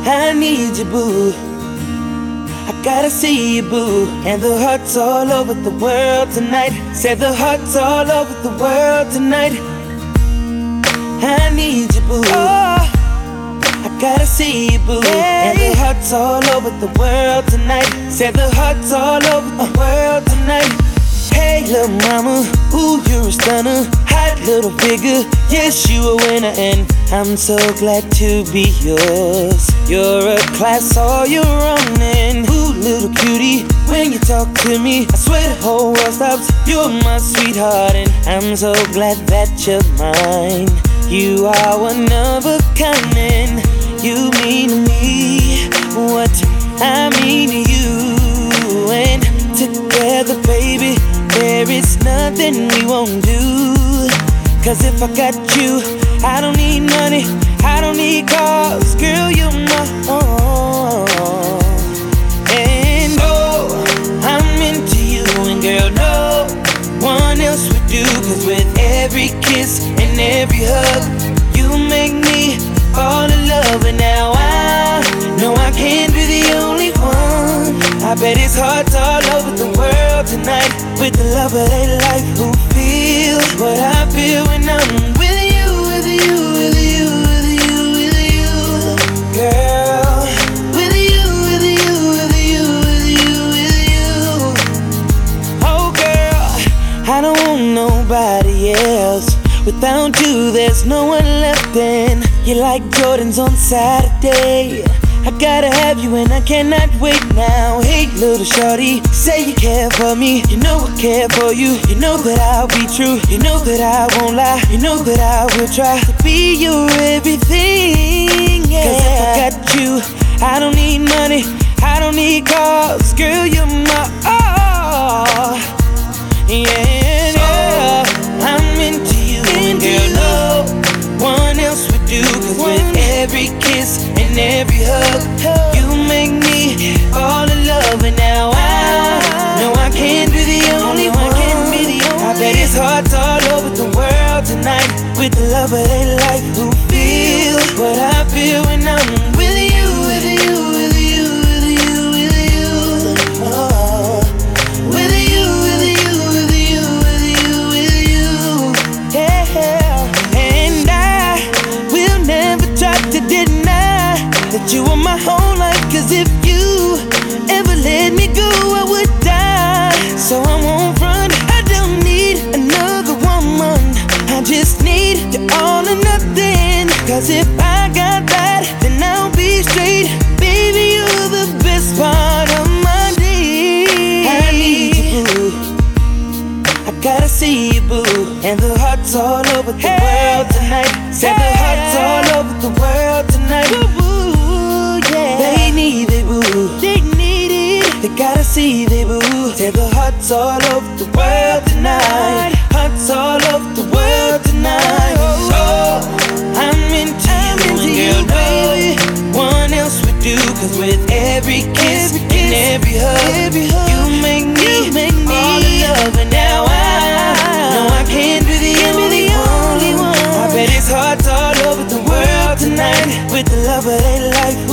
I need you, boo. I gotta see you, boo. And the hearts all over the world tonight. Say the hearts all over the world tonight. I need you, boo. Oh, I gotta see you, boo. Hey. And the hearts all over the world tonight. Say the hearts all over the world tonight. Hey, little mama, ooh, you're a stunner. Hot little figure, yes, you a winner. And I'm so glad to be yours. You're a class all your own. And ooh, little cutie, when you talk to me, I swear the whole world stops. You're my sweetheart, and I'm so glad that you're mine. You are one of a kind, and you mean to me what I mean to you. And together, baby, there is nothing we won't do. Cause if I got you, I don't need money, I don't need cars. Girl, you're my own. And oh, I'm into you. And girl, no one else would do. Cause with every kiss and every hug, you make me fall in love. And now I know I can't be the only one. I bet it's hearts all over the world tonight with the love of their life who feel what I feel when I'm with you, with you, with you, with you, with you, girl. With you, with you, with you, with you, with you. Oh girl, I don't want nobody else. Without you, there's no one left. And you're like Jordans on Saturday. I gotta have you and I cannot wait now. Hey little shorty, say you care for me. You know I care for you. You know that I'll be true. You know that I won't lie. You know that I will try to be your everything, yeah. Cause if I got you, I don't need money, I don't need cars. Girl, you're my all. Yeah, yeah. I'm into you. And girl, no one else would do. Cause with every kiss and every hug, you make me fall in love. And now I know I can't be the only one. I bet it's hearts all over the world tonight with the love of their life who feel what I feel when I'm with you, with you, with you, with you, with you. Oh, with you, with you, with you, with you, with you. Yeah, and I will never try to deny that you are my whole life. Cause if you ever let me go, I would die. So I won't run, I don't need another woman. I just need you all or nothing. Cause if I got that, then I'll be straight. Baby, you're the best part of my day. I need you, boo. I gotta see you, boo. And the hearts all over the world tonight. Say the hearts all over the world tonight. Boo, yeah. They need it, boo. They need it. They gotta see they boo. Say the hearts all over the world tonight. Hearts all over the world tonight. Oh, I'm into you, baby. No one else would do. Cause with every kiss and every hug, you make me fall in love. And now I know I can't be the only one. I bet it's hearts all over the world tonight with the love of their life.